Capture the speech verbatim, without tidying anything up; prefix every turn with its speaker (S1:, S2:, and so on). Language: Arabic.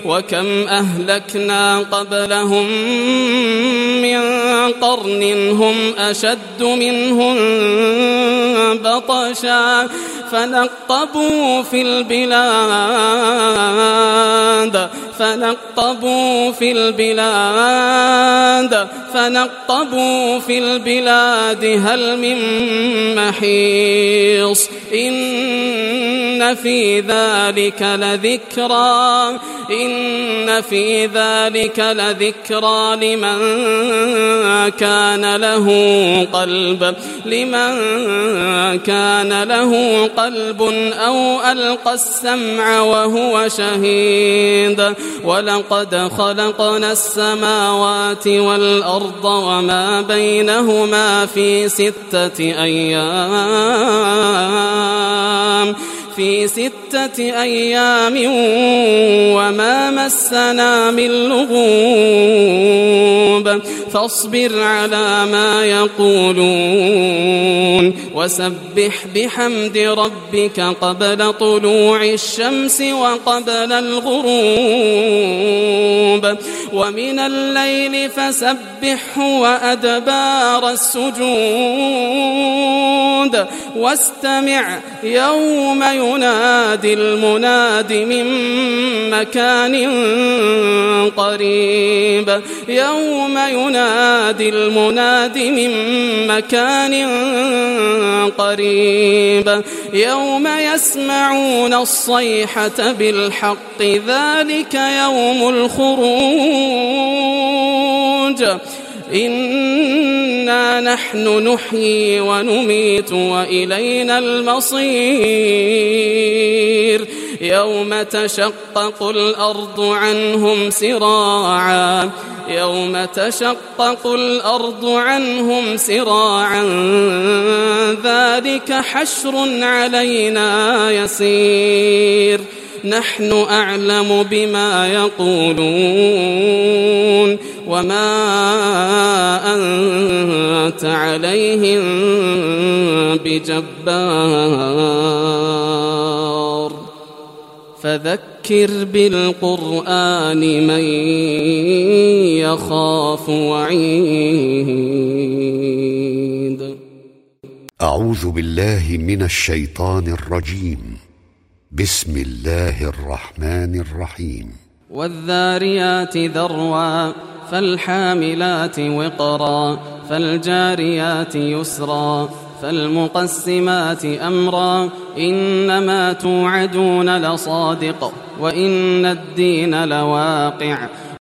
S1: وكم أهلكنا قبلهم من قرن هم أشد منهم بطشا فنقبوا في البلاد فنقبوا في البلاد فنقبوا في البلاد هل من محيص إن في ذلك لذكرى إن في ذلك لذكرى لمن كان له قلب لمن كان له قلب أو ألقى السمع وهو شهيد ولقد خلقنا السماوات والأرض وما بينهما في ستة أيام في ستة أيام وما مسنا من لغوب فاصبر على ما يقولون وسبح بحمد ربك قبل طلوع الشمس وقبل الغروب ومن الليل فسبحه وأدبار السجود واستمع يوم ينادي المناد من مكان قريب يوم ينادي المناد من مكان قريب يوم يسمعون الصيحة بالحق ذلك يوم الخروج إنا نحن نحيي ونميت وإلينا المصير يوم تشقق الأرض عنهم سراعا يوم تشقق الأرض عنهم سراعا ذلك حشر علينا يسير نحن أعلم بما يقولون وما أنت عليهم بجبار فذكر بالقرآن من يخاف وعيد.
S2: أعوذ بالله من الشيطان الرجيم. بسم الله الرحمن الرحيم.
S1: والذاريات ذروا فالحاملات وقرا فالجاريات يسرا فالمقسمات أمرا إنما توعدون لصادق وإن الدين لواقع